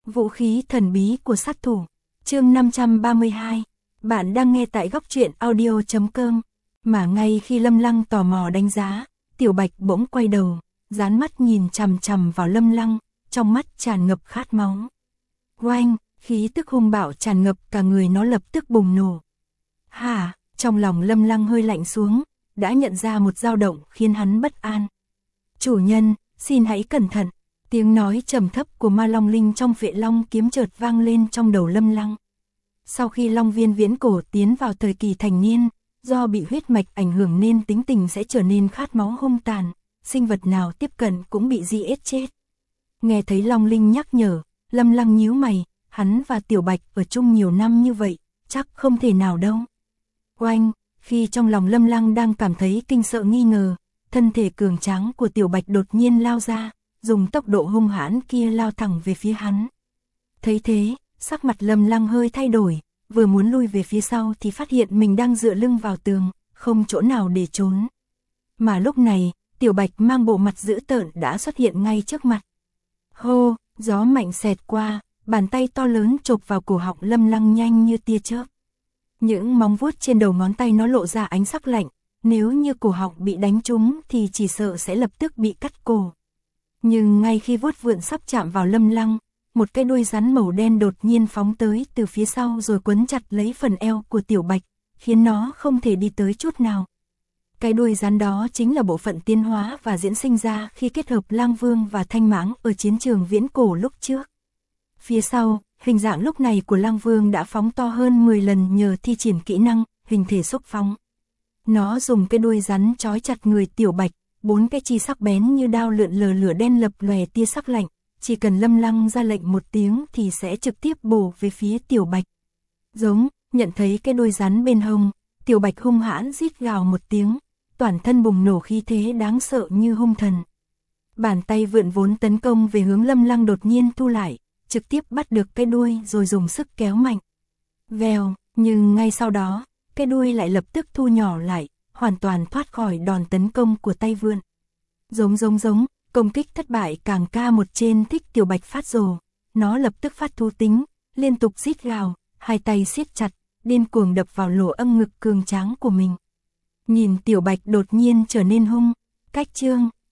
Vũ khí thần bí của sát thủ. Chương 532. Bạn đang nghe tại góc truyện audio.com. Mà ngay khi Lâm Lăng tò mò đánh giá, Tiểu Bạch bỗng quay đầu, dán mắt nhìn chằm chằm vào Lâm Lăng, trong mắt tràn ngập khát máu. Oanh, khí tức hung bạo tràn ngập cả người nó lập tức bùng nổ. Hả, trong lòng Lâm Lăng hơi lạnh xuống, đã nhận ra một dao động khiến hắn bất an. Chủ nhân, xin hãy cẩn thận. Tiếng nói trầm thấp của Ma Long Linh trong Vệ Long kiếm chợt vang lên trong đầu Lâm Lăng. Sau khi Long Viên viễn cổ tiến vào thời kỳ thành niên, do bị huyết mạch ảnh hưởng nên tính tình sẽ trở nên khát máu hung tàn, sinh vật nào tiếp cận cũng bị giết chết. Nghe thấy Long Linh nhắc nhở, Lâm Lăng nhíu mày, hắn và Tiểu Bạch ở chung nhiều năm như vậy, chắc không thể nào đâu. Oanh, khi trong lòng Lâm Lăng đang cảm thấy kinh sợ nghi ngờ, thân thể cường tráng của Tiểu Bạch đột nhiên lao ra, dùng tốc độ hung hãn kia lao thẳng về phía hắn. Thấy thế, sắc mặt Lâm Lăng hơi thay đổi, vừa muốn lui về phía sau thì phát hiện mình đang dựa lưng vào tường, không chỗ nào để trốn. Mà lúc này, Tiểu Bạch mang bộ mặt dữ tợn đã xuất hiện ngay trước mặt. Hô, gió mạnh xẹt qua, bàn tay to lớn chộp vào cổ họng Lâm Lăng nhanh như tia chớp. Những móng vuốt trên đầu ngón tay nó lộ ra ánh sắc lạnh, nếu như cổ họng bị đánh trúng thì chỉ sợ sẽ lập tức bị cắt cổ. Nhưng ngay khi vuốt vượn sắp chạm vào Lâm Lăng, một cái đuôi rắn màu đen đột nhiên phóng tới từ phía sau rồi quấn chặt lấy phần eo của Tiểu Bạch, khiến nó không thể đi tới chút nào. Cái đuôi rắn đó chính là bộ phận tiến hóa và diễn sinh ra khi kết hợp Lang Vương và Thanh Mãng ở chiến trường viễn cổ lúc trước. Phía sau, hình dạng lúc này của Lang Vương đã phóng to hơn 10 lần nhờ thi triển kỹ năng, hình thể xúc phóng. Nó dùng cái đuôi rắn trói chặt người Tiểu Bạch, bốn cái chi sắc bén như đao lượn lờ lửa đen lập lòe tia sắc lạnh, chỉ cần Lâm Lăng ra lệnh một tiếng thì sẽ trực tiếp bổ về phía Tiểu Bạch. Giống, nhận thấy cái đuôi rắn bên hông, Tiểu Bạch hung hãn rít gào một tiếng, toàn thân bùng nổ khí thế đáng sợ như hung thần. Bàn tay vượn vốn tấn công về hướng Lâm Lăng đột nhiên thu lại, trực tiếp bắt được cái đuôi rồi dùng sức kéo mạnh. Vèo, nhưng ngay sau đó, cái đuôi lại lập tức thu nhỏ lại, hoàn toàn thoát khỏi đòn tấn công của tay vượn. Giống, công kích thất bại càng ca một trên thích Tiểu Bạch phát rồ, nó lập tức phát thú tính, liên tục rít gào, hai tay siết chặt, điên cuồng đập vào lỗ âm ngực cường tráng của mình. Nhìn Tiểu Bạch đột nhiên trở nên hung, cách chương